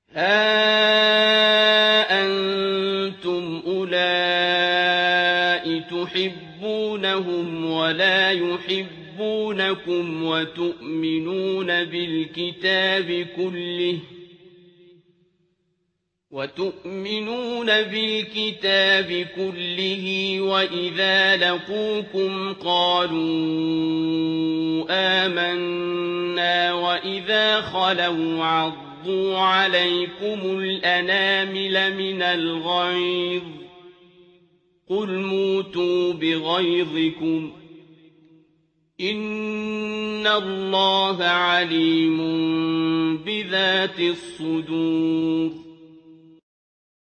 ها أنتم أولئك تحبونهم ولا يحبونكم وتؤمنون بالكتاب كله وإذا لقوكم قالوا آمنا وإذا خلوا عضوا عليكم الأنامل من الغيظ قل موتوا بغيظكم إن الله عليم بذات الصدور